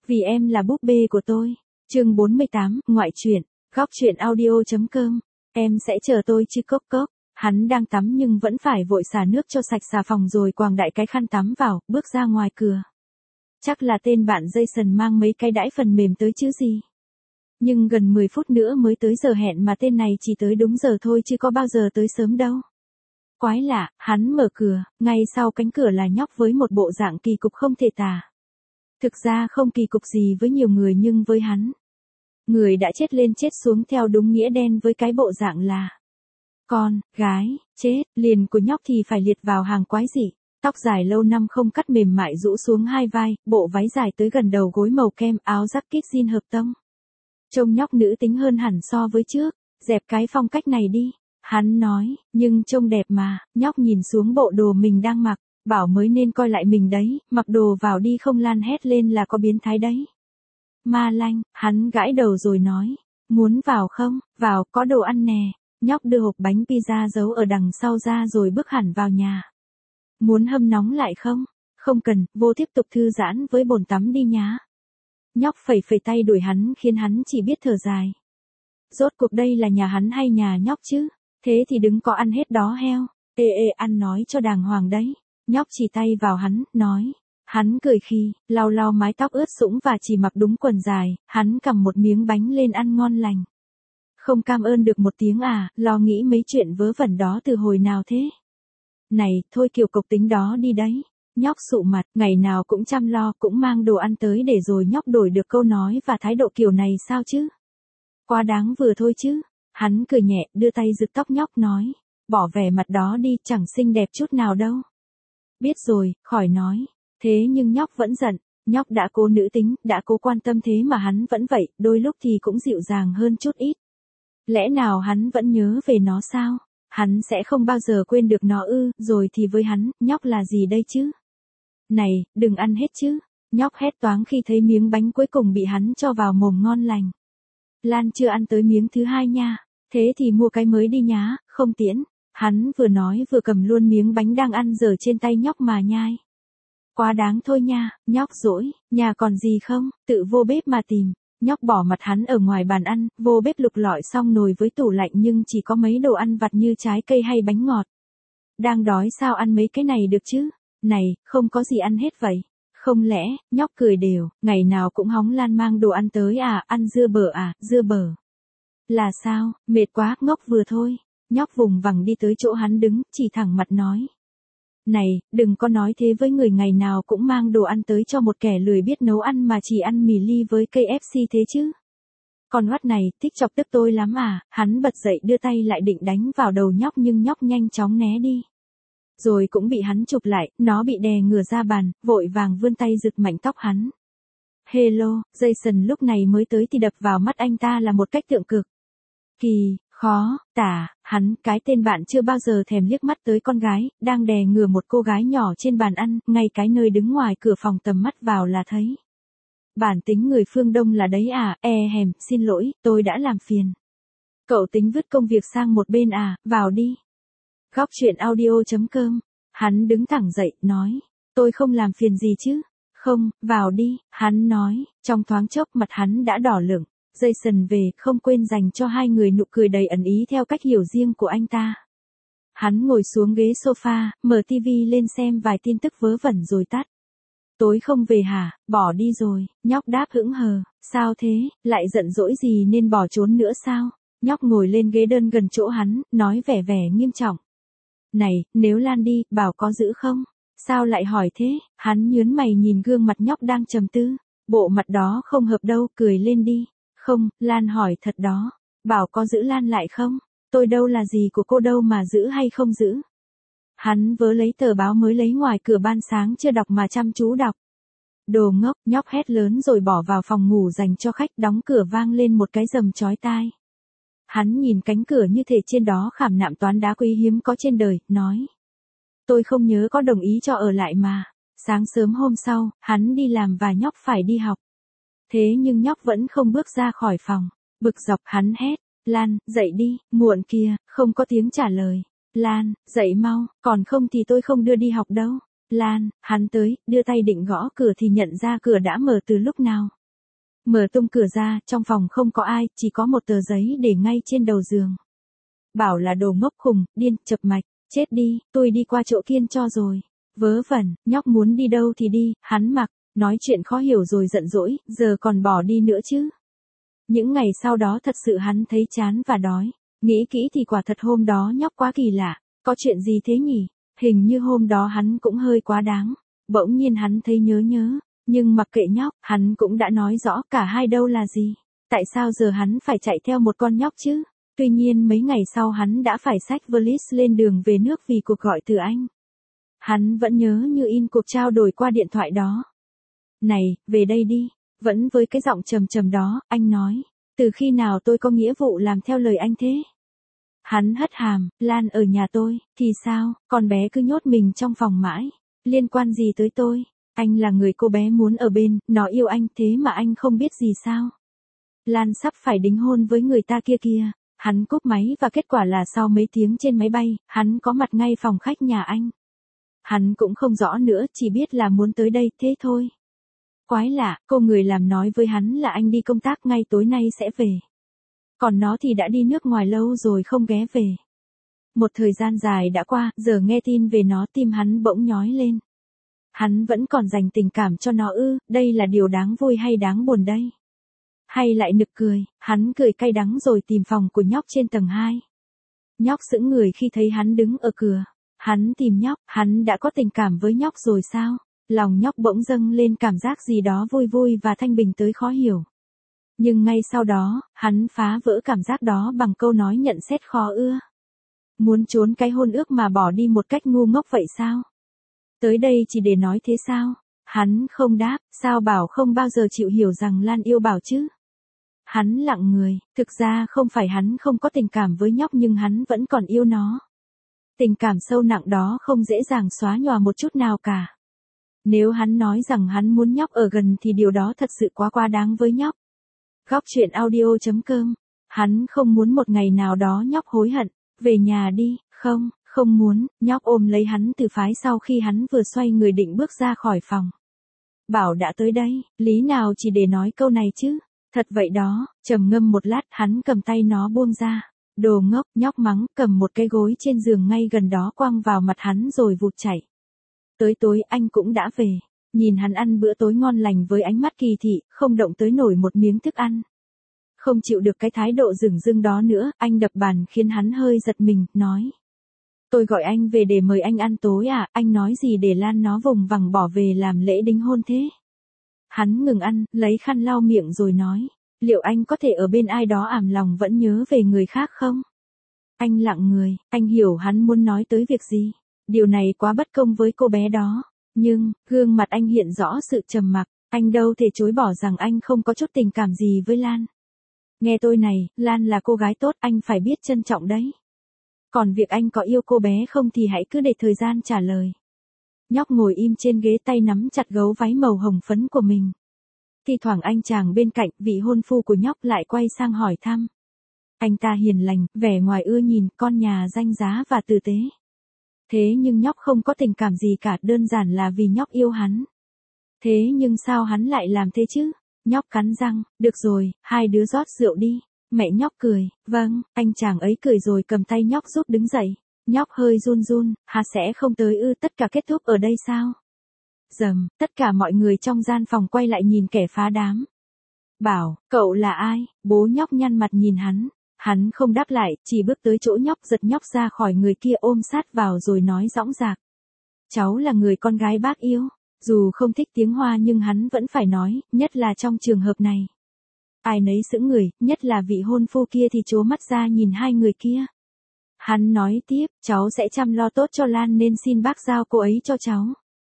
Vì em là búp bê của tôi. Chương 48, ngoại truyện, góc truyện audio.com. Em sẽ chờ tôi chứ cốc cốc. Hắn đang tắm nhưng vẫn phải vội xả nước cho sạch xà phòng rồi quàng đại cái khăn tắm vào, bước ra ngoài cửa. Chắc là tên bạn Jason mang mấy cái đãi phần mềm tới chứ gì. Nhưng gần 10 phút nữa mới tới giờ hẹn mà tên này chỉ tới đúng giờ thôi chứ có bao giờ tới sớm đâu. Quái lạ, hắn mở cửa, ngay sau cánh cửa là nhóc với một bộ dạng kỳ cục không thể tả. Thực ra không kỳ cục gì với nhiều người nhưng với hắn. Người đã chết lên chết xuống theo đúng nghĩa đen với cái bộ dạng là con, gái, chết, liền của nhóc thì phải liệt vào hàng quái dị. Tóc dài lâu năm không cắt mềm mại rũ xuống hai vai, bộ váy dài tới gần đầu gối màu kem, áo jacket jean hợp tông. Trông nhóc nữ tính hơn hẳn so với trước, dẹp cái phong cách này đi. Hắn nói, nhưng trông đẹp mà, nhóc nhìn xuống bộ đồ mình đang mặc, bảo mới nên coi lại mình đấy, mặc đồ vào đi không Lan hét lên là có biến thái đấy. Ma lanh, hắn gãi đầu rồi nói, muốn vào không, vào, có đồ ăn nè. Nhóc đưa hộp bánh pizza giấu ở đằng sau ra rồi bước hẳn vào nhà. Muốn hâm nóng lại không? Không cần, vô tiếp tục thư giãn với bồn tắm đi nhá. Nhóc phẩy phẩy tay đuổi hắn khiến hắn chỉ biết thở dài. Rốt cuộc đây là nhà hắn hay nhà nhóc chứ? Thế thì đừng có ăn hết đó heo. Ê ăn nói cho đàng hoàng đấy. Nhóc chỉ tay vào hắn, nói. Hắn cười khi, lau lau mái tóc ướt sũng và chỉ mặc đúng quần dài, hắn cầm một miếng bánh lên ăn ngon lành. Không cảm ơn được một tiếng à, lo nghĩ mấy chuyện vớ vẩn đó từ hồi nào thế? Này, thôi kiểu cộc tính đó đi đấy. Nhóc sụ mặt, ngày nào cũng chăm lo, cũng mang đồ ăn tới để rồi nhóc đổi được câu nói và thái độ kiểu này sao chứ? Quá đáng vừa thôi chứ. Hắn cười nhẹ, đưa tay giật tóc nhóc nói. Bỏ vẻ mặt đó đi, chẳng xinh đẹp chút nào đâu. Biết rồi, khỏi nói. Thế nhưng nhóc vẫn giận. Nhóc đã cố nữ tính, đã cố quan tâm thế mà hắn vẫn vậy, đôi lúc thì cũng dịu dàng hơn chút ít. Lẽ nào hắn vẫn nhớ về nó sao? Hắn sẽ không bao giờ quên được nó ư, rồi thì với hắn, nhóc là gì đây chứ? Này, đừng ăn hết chứ. Nhóc hét toáng khi thấy miếng bánh cuối cùng bị hắn cho vào mồm ngon lành. Lan chưa ăn tới miếng thứ hai nha. Thế thì mua cái mới đi nhá, không tiễn. Hắn vừa nói vừa cầm luôn miếng bánh đang ăn dở trên tay nhóc mà nhai. Quá đáng thôi nha, nhóc dỗi, nhà còn gì không, tự vô bếp mà tìm. Nhóc bỏ mặt hắn ở ngoài bàn ăn, vô bếp lục lọi xong nồi với tủ lạnh nhưng chỉ có mấy đồ ăn vặt như trái cây hay bánh ngọt. Đang đói sao ăn mấy cái này được chứ? Này, không có gì ăn hết vậy. Không lẽ, nhóc cười đều, ngày nào cũng hóng Lan mang đồ ăn tới à, ăn dưa bở à, dưa bở. Là sao, mệt quá, ngốc vừa thôi. Nhóc vùng vằng đi tới chỗ hắn đứng, chỉ thẳng mặt nói. Này, đừng có nói thế với người ngày nào cũng mang đồ ăn tới cho một kẻ lười biết nấu ăn mà chỉ ăn mì ly với KFC thế chứ. Con hoắt này, thích chọc tức tôi lắm à, hắn bật dậy đưa tay lại định đánh vào đầu nhóc nhưng nhóc nhanh chóng né đi. Rồi cũng bị hắn chụp lại, nó bị đè ngửa ra bàn, vội vàng vươn tay giật mạnh tóc hắn. Hello, Jason lúc này mới tới thì đập vào mắt anh ta là một cách tượng cực. Kỳ, khó, tả, hắn, cái tên bạn chưa bao giờ thèm liếc mắt tới con gái, đang đè ngửa một cô gái nhỏ trên bàn ăn, ngay cái nơi đứng ngoài cửa phòng tầm mắt vào là thấy. Bản tính người phương Đông là đấy à, xin lỗi, tôi đã làm phiền. Cậu tính vứt công việc sang một bên à, vào đi. Góc truyện audio.com, hắn đứng thẳng dậy, nói, tôi không làm phiền gì chứ, không, vào đi, hắn nói, trong thoáng chốc mặt hắn đã đỏ lửng. Jason về, không quên dành cho hai người nụ cười đầy ẩn ý theo cách hiểu riêng của anh ta. Hắn ngồi xuống ghế sofa, mở tivi lên xem vài tin tức vớ vẩn rồi tắt. Tối không về hả, bỏ đi rồi, nhóc đáp hững hờ, sao thế, lại giận dỗi gì nên bỏ trốn nữa sao? Nhóc ngồi lên ghế đơn gần chỗ hắn, nói vẻ vẻ nghiêm trọng. Này, nếu Lan đi, bảo có giữ không? Sao lại hỏi thế? Hắn nhớn mày nhìn gương mặt nhóc đang trầm tư. Bộ mặt đó không hợp đâu, cười lên đi. Không, Lan hỏi thật đó. Bảo có giữ Lan lại không? Tôi đâu là gì của cô đâu mà giữ hay không giữ. Hắn vớ lấy tờ báo mới lấy ngoài cửa ban sáng chưa đọc mà chăm chú đọc. Đồ ngốc, nhóc hét lớn rồi bỏ vào phòng ngủ dành cho khách, đóng cửa vang lên một cái rầm chói tai. Hắn nhìn cánh cửa như thể trên đó khảm nạm toán đá quý hiếm có trên đời, nói. Tôi không nhớ có đồng ý cho ở lại mà. Sáng sớm hôm sau, hắn đi làm và nhóc phải đi học. Thế nhưng nhóc vẫn không bước ra khỏi phòng. Bực dọc hắn hét, Lan, dậy đi, muộn kìa, không có tiếng trả lời. Lan, dậy mau, còn không thì tôi không đưa đi học đâu. Lan, hắn tới, đưa tay định gõ cửa thì nhận ra cửa đã mở từ lúc nào. Mở tung cửa ra, trong phòng không có ai, chỉ có một tờ giấy để ngay trên đầu giường. Bảo là đồ ngốc khùng, điên, chập mạch, chết đi, tôi đi qua chỗ Kiên cho rồi. Vớ vẩn, nhóc muốn đi đâu thì đi, hắn mặc, nói chuyện khó hiểu rồi giận dỗi, giờ còn bỏ đi nữa chứ. Những ngày sau đó thật sự hắn thấy chán và đói. Nghĩ kỹ thì quả thật hôm đó nhóc quá kỳ lạ, có chuyện gì thế nhỉ? Hình như hôm đó hắn cũng hơi quá đáng. Bỗng nhiên hắn thấy nhớ, nhưng mặc kệ nhóc, hắn cũng đã nói rõ cả hai đâu là gì. Tại sao giờ hắn phải chạy theo một con nhóc chứ? Tuy nhiên mấy ngày sau hắn đã phải xách valiz lên đường về nước vì cuộc gọi từ anh. Hắn vẫn nhớ như in cuộc trao đổi qua điện thoại đó. Này, về đây đi. Vẫn với cái giọng trầm trầm đó, anh nói. Từ khi nào tôi có nghĩa vụ làm theo lời anh thế? Hắn hất hàm, Lan ở nhà tôi, thì sao, con bé cứ nhốt mình trong phòng mãi. Liên quan gì tới tôi? Anh là người cô bé muốn ở bên, nó yêu anh thế mà anh không biết gì sao? Lan sắp phải đính hôn với người ta kia. Hắn cúp máy và kết quả là sau mấy tiếng trên máy bay, hắn có mặt ngay phòng khách nhà anh. Hắn cũng không rõ nữa, chỉ biết là muốn tới đây, thế thôi. Quái lạ, cô người làm nói với hắn là anh đi công tác ngay tối nay sẽ về. Còn nó thì đã đi nước ngoài lâu rồi không ghé về. Một thời gian dài đã qua, giờ nghe tin về nó tim hắn bỗng nhói lên. Hắn vẫn còn dành tình cảm cho nó ư, đây là điều đáng vui hay đáng buồn đây? Hay lại nực cười, hắn cười cay đắng rồi tìm phòng của nhóc trên tầng 2. Nhóc sững người khi thấy hắn đứng ở cửa. Hắn tìm nhóc, hắn đã có tình cảm với nhóc rồi sao? Lòng nhóc bỗng dâng lên cảm giác gì đó vui vui và thanh bình tới khó hiểu. Nhưng ngay sau đó, hắn phá vỡ cảm giác đó bằng câu nói nhận xét khó ưa. Muốn trốn cái hôn ước mà bỏ đi một cách ngu ngốc vậy sao? Tới đây chỉ để nói thế sao? Hắn không đáp, sao Bảo không bao giờ chịu hiểu rằng Lan yêu Bảo chứ? Hắn lặng người, thực ra không phải hắn không có tình cảm với nhóc nhưng hắn vẫn còn yêu nó. Tình cảm sâu nặng đó không dễ dàng xóa nhòa một chút nào cả. Nếu hắn nói rằng hắn muốn nhóc ở gần thì điều đó thật sự quá đáng với nhóc. Góc chuyện audio.com. Hắn không muốn một ngày nào đó nhóc hối hận. Về nhà đi, không muốn, nhóc ôm lấy hắn từ phái sau khi hắn vừa xoay người định bước ra khỏi phòng. Bảo đã tới đây, lý nào chỉ để nói câu này chứ. Thật vậy đó, trầm ngâm một lát hắn cầm tay nó buông ra. Đồ ngốc, nhóc mắng, cầm một cái gối trên giường ngay gần đó quăng vào mặt hắn rồi vụt chạy. Tới tối anh cũng đã về. Nhìn hắn ăn bữa tối ngon lành với ánh mắt kỳ thị, không động tới nổi một miếng thức ăn. Không chịu được cái thái độ dửng dưng đó nữa, anh đập bàn khiến hắn hơi giật mình, nói. Tôi gọi anh về để mời anh ăn tối à, anh nói gì để Lan nó vùng vằng bỏ về làm lễ đính hôn thế? Hắn ngừng ăn, lấy khăn lau miệng rồi nói. Liệu anh có thể ở bên ai đó ảm lòng vẫn nhớ về người khác không? Anh lặng người, anh hiểu hắn muốn nói tới việc gì. Điều này quá bất công với cô bé đó. Nhưng, gương mặt anh hiện rõ sự trầm mặc, anh đâu thể chối bỏ rằng anh không có chút tình cảm gì với Lan. Nghe tôi này, Lan là cô gái tốt, anh phải biết trân trọng đấy. Còn việc anh có yêu cô bé không thì hãy cứ để thời gian trả lời. Nhóc ngồi im trên ghế tay nắm chặt gấu váy màu hồng phấn của mình. Thi thoảng anh chàng bên cạnh, vị hôn phu của nhóc lại quay sang hỏi thăm. Anh ta hiền lành, vẻ ngoài ưa nhìn, con nhà danh giá và tử tế. Thế nhưng nhóc không có tình cảm gì cả, đơn giản là vì nhóc yêu hắn. Thế nhưng sao hắn lại làm thế chứ? Nhóc cắn răng, được rồi, hai đứa rót rượu đi. Mẹ nhóc cười, vâng, anh chàng ấy cười rồi cầm tay nhóc giúp đứng dậy. Nhóc hơi run, hà sẽ không tới ư, tất cả kết thúc ở đây sao? Dầm, tất cả mọi người trong gian phòng quay lại nhìn kẻ phá đám. Bảo, cậu là ai? Bố nhóc nhăn mặt nhìn hắn. Hắn không đáp lại, chỉ bước tới chỗ nhóc giật nhóc ra khỏi người kia ôm sát vào rồi nói dõng dạc. Cháu là người con gái bác yêu. Dù không thích tiếng Hoa nhưng hắn vẫn phải nói, nhất là trong trường hợp này. Ai nấy sững người, nhất là vị hôn phu kia thì trố mắt ra nhìn hai người kia. Hắn nói tiếp, cháu sẽ chăm lo tốt cho Lan nên xin bác giao cô ấy cho cháu.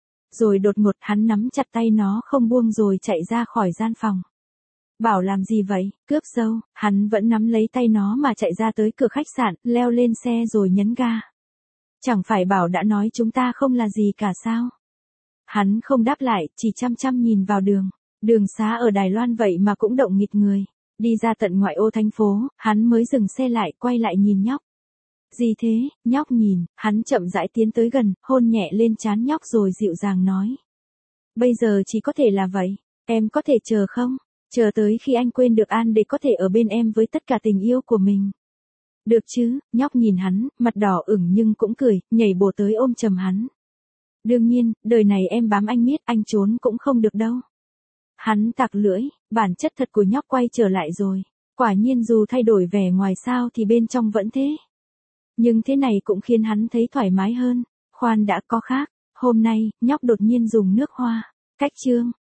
Rồi đột ngột hắn nắm chặt tay nó không buông rồi chạy ra khỏi gian phòng. Bảo làm gì vậy, cướp dâu, hắn vẫn nắm lấy tay nó mà chạy ra tới cửa khách sạn, leo lên xe rồi nhấn ga. Chẳng phải Bảo đã nói chúng ta không là gì cả sao? Hắn không đáp lại, chỉ chăm chăm nhìn vào đường. Đường xá ở Đài Loan vậy mà cũng động nghịt người. Đi ra tận ngoại ô thành phố, hắn mới dừng xe lại, quay lại nhìn nhóc. Gì thế, nhóc nhìn, hắn chậm rãi tiến tới gần, hôn nhẹ lên trán nhóc rồi dịu dàng nói. Bây giờ chỉ có thể là vậy, em có thể chờ không? Chờ tới khi anh quên được An để có thể ở bên em với tất cả tình yêu của mình. Được chứ, nhóc nhìn hắn, mặt đỏ ửng nhưng cũng cười, nhảy bổ tới ôm chầm hắn. Đương nhiên, đời này em bám anh miết, anh trốn cũng không được đâu. Hắn tặc lưỡi, bản chất thật của nhóc quay trở lại rồi. Quả nhiên dù thay đổi vẻ ngoài sao thì bên trong vẫn thế. Nhưng thế này cũng khiến hắn thấy thoải mái hơn. Khoan đã, có khác. Hôm nay, nhóc đột nhiên dùng nước hoa. Cách chương.